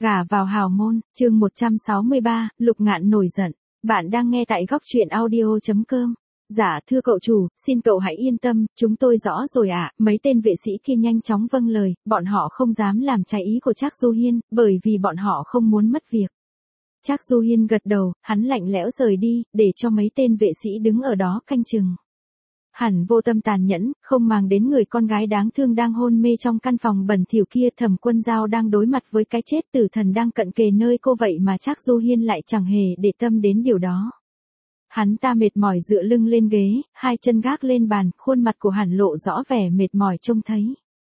Gả vào hào môn, chương 163, Lục Ngạn nổi giận. Bạn đang nghe tại góc truyện audio.com. Dạ thưa cậu chủ, xin cậu hãy yên tâm, chúng tôi rõ rồi ạ. Mấy tên vệ sĩ kia nhanh chóng vâng lời, bọn họ không dám làm trái ý của Trác Du Hiên, bởi vì bọn họ không muốn mất việc. Trác Du Hiên gật đầu, hắn lạnh lẽo rời đi, để cho mấy tên vệ sĩ đứng ở đó canh chừng. Hẳn vô tâm tàn nhẫn, không màng đến người con gái đáng thương đang hôn mê trong căn phòng bẩn thỉu kia. Thẩm Quân Dao đang đối mặt với cái chết, tử thần đang cận kề nơi cô, vậy mà Trác Du Hiên lại chẳng hề để tâm đến điều đó. Hắn ta mệt mỏi dựa lưng lên ghế, hai chân gác lên bàn, khuôn mặt của hắn lộ rõ vẻ mệt mỏi trông thấy.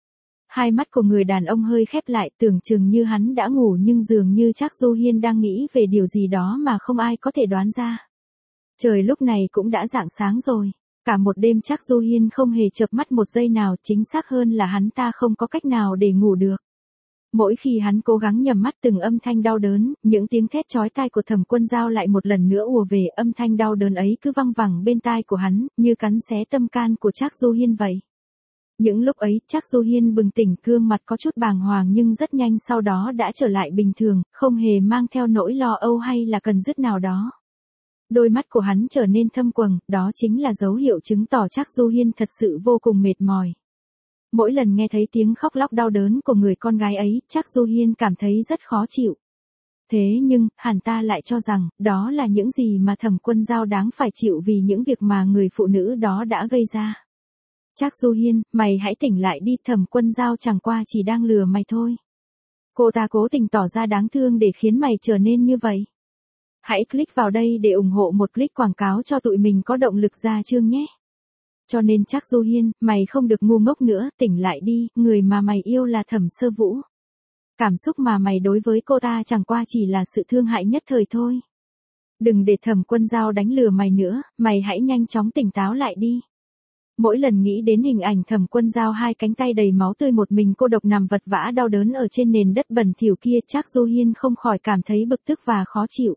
Hai mắt của người đàn ông hơi khép lại, tưởng chừng như hắn đã ngủ, nhưng dường như Trác Du Hiên đang nghĩ về điều gì đó mà không ai có thể đoán ra. Trời lúc này cũng đã rạng sáng rồi. Cả một đêm Trác Du Hiên không hề chợp mắt một giây nào, chính xác hơn là hắn ta không có cách nào để ngủ được. Mỗi khi hắn cố gắng nhắm mắt, từng âm thanh đau đớn, những tiếng thét chói tai của Thẩm Quân Dao lại một lần nữa ùa về, âm thanh đau đớn ấy cứ văng vẳng bên tai của hắn, như cắn xé tâm can của Trác Du Hiên vậy. Những lúc ấy, Trác Du Hiên bừng tỉnh, gương mặt có chút bàng hoàng nhưng rất nhanh sau đó đã trở lại bình thường, không hề mang theo nỗi lo âu hay là cần dứt nào đó. Đôi mắt của hắn trở nên thâm quầng, đó chính là dấu hiệu chứng tỏ Trác Du Hiên thật sự vô cùng mệt mỏi. Mỗi lần nghe thấy tiếng khóc lóc đau đớn của người con gái ấy, Trác Du Hiên cảm thấy rất khó chịu. Thế nhưng, hắn ta lại cho rằng, đó là những gì mà Thẩm Quân Dao đáng phải chịu vì những việc mà người phụ nữ đó đã gây ra. Trác Du Hiên, mày hãy tỉnh lại đi, Thẩm Quân Dao chẳng qua chỉ đang lừa mày thôi. Cô ta cố tình tỏ ra đáng thương để khiến mày trở nên như vậy. Hãy click vào đây để ủng hộ một click quảng cáo cho tụi mình có động lực ra chương nhé. Cho nên Trác Du Hiên, mày không được ngu ngốc nữa, tỉnh lại đi, người mà mày yêu là Thẩm Sơ Vũ. Cảm xúc mà mày đối với cô ta chẳng qua chỉ là sự thương hại nhất thời thôi. Đừng để Thẩm Quân Dao đánh lừa mày nữa, mày hãy nhanh chóng tỉnh táo lại đi. Mỗi lần nghĩ đến hình ảnh Thẩm Quân Dao hai cánh tay đầy máu tươi một mình cô độc nằm vật vã đau đớn ở trên nền đất bẩn thỉu kia, Trác Du Hiên không khỏi cảm thấy bực tức và khó chịu.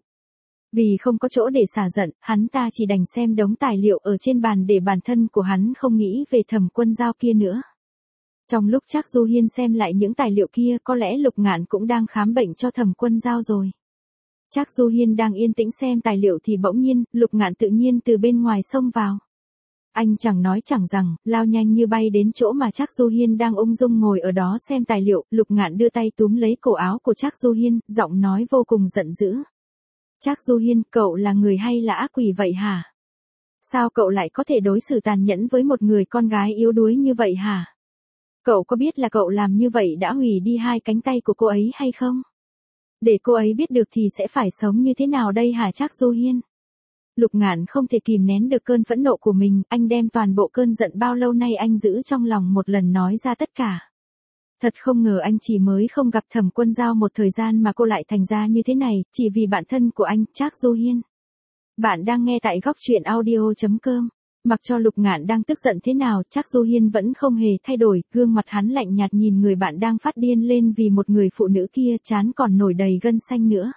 Vì không có chỗ để xả giận, hắn ta chỉ đành xem đống tài liệu ở trên bàn để bản thân của hắn không nghĩ về Thẩm Quân Dao kia nữa. Trong lúc Trác Du Hiên xem lại những tài liệu kia, có lẽ Lục Ngạn cũng đang khám bệnh cho Thẩm Quân Dao rồi. Trác Du Hiên đang yên tĩnh xem tài liệu thì bỗng nhiên, Lục Ngạn tự nhiên từ bên ngoài xông vào. Anh chẳng nói chẳng rằng, lao nhanh như bay đến chỗ mà Trác Du Hiên đang ung dung ngồi ở đó xem tài liệu. Lục Ngạn đưa tay túm lấy cổ áo của Trác Du Hiên, giọng nói vô cùng giận dữ. Trác Du Hiên, cậu là người hay là ác quỷ vậy hả? Sao cậu lại có thể đối xử tàn nhẫn với một người con gái yếu đuối như vậy hả? Cậu có biết là cậu làm như vậy đã hủy đi hai cánh tay của cô ấy hay không? Để cô ấy biết được thì sẽ phải sống như thế nào đây hả Trác Du Hiên? Lục Ngạn không thể kìm nén được cơn phẫn nộ của mình, anh đem toàn bộ cơn giận bao lâu nay anh giữ trong lòng một lần nói ra tất cả. Thật không ngờ anh chỉ mới không gặp Thẩm Quân Dao một thời gian mà cô lại thành ra như thế này, chỉ vì bạn thân của anh, Trác Du Hiên. Bạn đang nghe tại góc truyện audio.com. Mặc cho Lục Ngạn đang tức giận thế nào, Trác Du Hiên vẫn không hề thay đổi, gương mặt hắn lạnh nhạt nhìn người bạn đang phát điên lên vì một người phụ nữ kia, trán còn nổi đầy gân xanh nữa.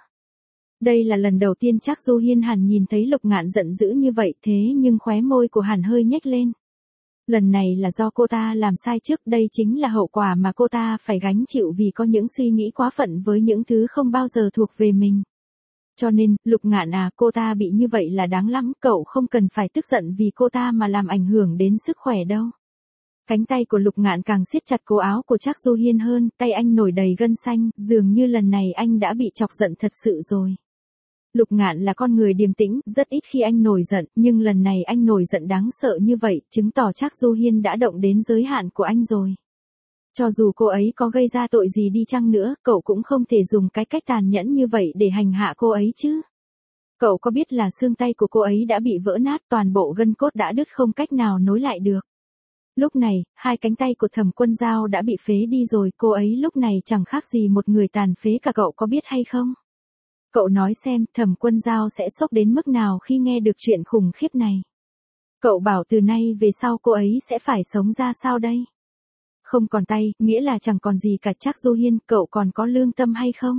Đây là lần đầu tiên Trác Du Hiên hẳn nhìn thấy Lục Ngạn giận dữ như vậy, thế nhưng khóe môi của hắn hơi nhếch lên. Lần này là do cô ta làm sai trước, đây chính là hậu quả mà cô ta phải gánh chịu vì có những suy nghĩ quá phận với những thứ không bao giờ thuộc về mình. Cho nên, Lục Ngạn à, cô ta bị như vậy là đáng lắm, cậu không cần phải tức giận vì cô ta mà làm ảnh hưởng đến sức khỏe đâu. Cánh tay của Lục Ngạn càng siết chặt cổ áo của Trác Du Hiên hơn, tay anh nổi đầy gân xanh, dường như lần này anh đã bị chọc giận thật sự rồi. Lục Ngạn là con người điềm tĩnh, rất ít khi anh nổi giận, nhưng lần này anh nổi giận đáng sợ như vậy, chứng tỏ Trác Du Hiên đã động đến giới hạn của anh rồi. Cho dù cô ấy có gây ra tội gì đi chăng nữa, cậu cũng không thể dùng cái cách tàn nhẫn như vậy để hành hạ cô ấy chứ. Cậu có biết là xương tay của cô ấy đã bị vỡ nát, toàn bộ gân cốt đã đứt không cách nào nối lại được. Lúc này, hai cánh tay của Thẩm Quân Dao đã bị phế đi rồi, cô ấy lúc này chẳng khác gì một người tàn phế cả, cậu có biết hay không? Cậu nói xem, Thẩm Quân Dao sẽ sốc đến mức nào khi nghe được chuyện khủng khiếp này. Cậu bảo từ nay về sau cô ấy sẽ phải sống ra sao đây? Không còn tay, nghĩa là chẳng còn gì cả. Trác Du Hiên, cậu còn có lương tâm hay không?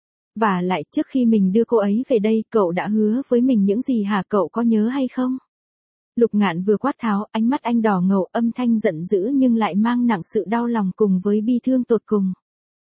Và lại, trước khi mình đưa cô ấy về đây, cậu đã hứa với mình những gì hả, cậu có nhớ hay không? Lục Ngạn vừa quát tháo, ánh mắt anh đỏ ngầu, âm thanh giận dữ nhưng lại mang nặng sự đau lòng cùng với bi thương tột cùng.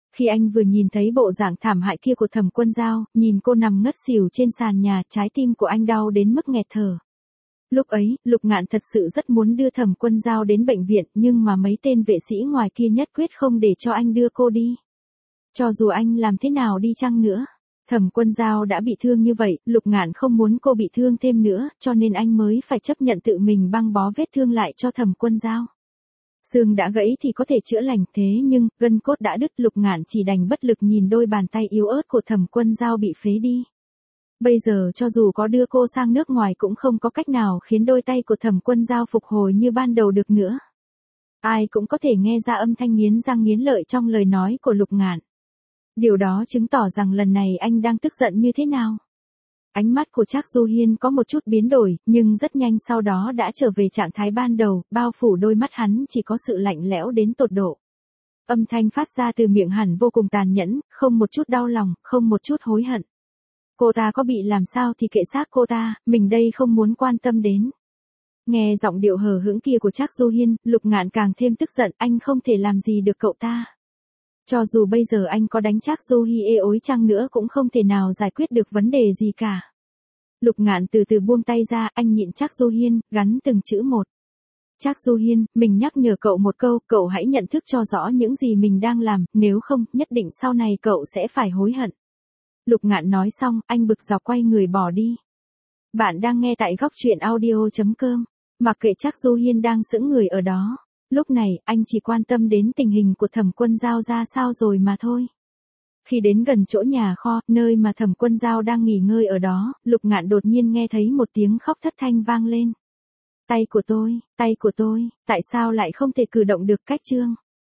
Khi anh vừa nhìn thấy bộ dạng thảm hại kia của Thẩm Quân Dao, nhìn cô nằm ngất xỉu trên sàn nhà, trái tim của anh đau đến mức nghẹt thở. Lúc ấy, Lục Ngạn thật sự rất muốn đưa Thẩm Quân Dao đến bệnh viện, nhưng mà mấy tên vệ sĩ ngoài kia nhất quyết không để cho anh đưa cô đi. Cho dù anh làm thế nào đi chăng nữa, Thẩm Quân Dao đã bị thương như vậy, Lục Ngạn không muốn cô bị thương thêm nữa, cho nên anh mới phải chấp nhận tự mình băng bó vết thương lại cho Thẩm Quân Dao. Xương đã gãy thì có thể chữa lành, thế nhưng, gân cốt đã đứt, Lục Ngạn chỉ đành bất lực nhìn đôi bàn tay yếu ớt của Thẩm Quân Dao bị phế đi. Bây giờ cho dù có đưa cô sang nước ngoài cũng không có cách nào khiến đôi tay của Thẩm Quân Dao phục hồi như ban đầu được nữa. Ai cũng có thể nghe ra âm thanh nghiến răng nghiến lợi trong lời nói của Lục Ngạn. Điều đó chứng tỏ rằng lần này anh đang tức giận như thế nào. Ánh mắt của Trác Du Hiên có một chút biến đổi, nhưng rất nhanh sau đó đã trở về trạng thái ban đầu, bao phủ đôi mắt hắn chỉ có sự lạnh lẽo đến tột độ. Âm thanh phát ra từ miệng hắn vô cùng tàn nhẫn, không một chút đau lòng, không một chút hối hận. Cô ta có bị làm sao thì kệ xác cô ta, mình đây không muốn quan tâm đến. Nghe giọng điệu hờ hững kia của Trác Du Hiên, Lục Ngạn càng thêm tức giận, anh không thể làm gì được cậu ta. Cho dù bây giờ anh có đánh Trác Du Hi ê ối chăng nữa cũng không thể nào giải quyết được vấn đề gì cả. Lục Ngạn từ từ buông tay ra, anh nhịn Trác Du Hiên, gắn từng chữ một. Trác Du Hiên, mình nhắc nhở cậu một câu, cậu hãy nhận thức cho rõ những gì mình đang làm, nếu không, nhất định sau này cậu sẽ phải hối hận. Lục Ngạn nói xong, anh bực dọc quay người bỏ đi. Bạn đang nghe tại góc truyện audio.com. Mặc kệ Trác Du Hiên đang sững người ở đó. Lúc này, anh chỉ quan tâm đến tình hình của Thẩm Quân Dao ra sao rồi mà thôi. Khi đến gần chỗ nhà kho, nơi mà Thẩm Quân Dao đang nghỉ ngơi ở đó, Lục Ngạn đột nhiên nghe thấy một tiếng khóc thất thanh vang lên. Tay của tôi, tại sao lại không thể cử động được? Cách chương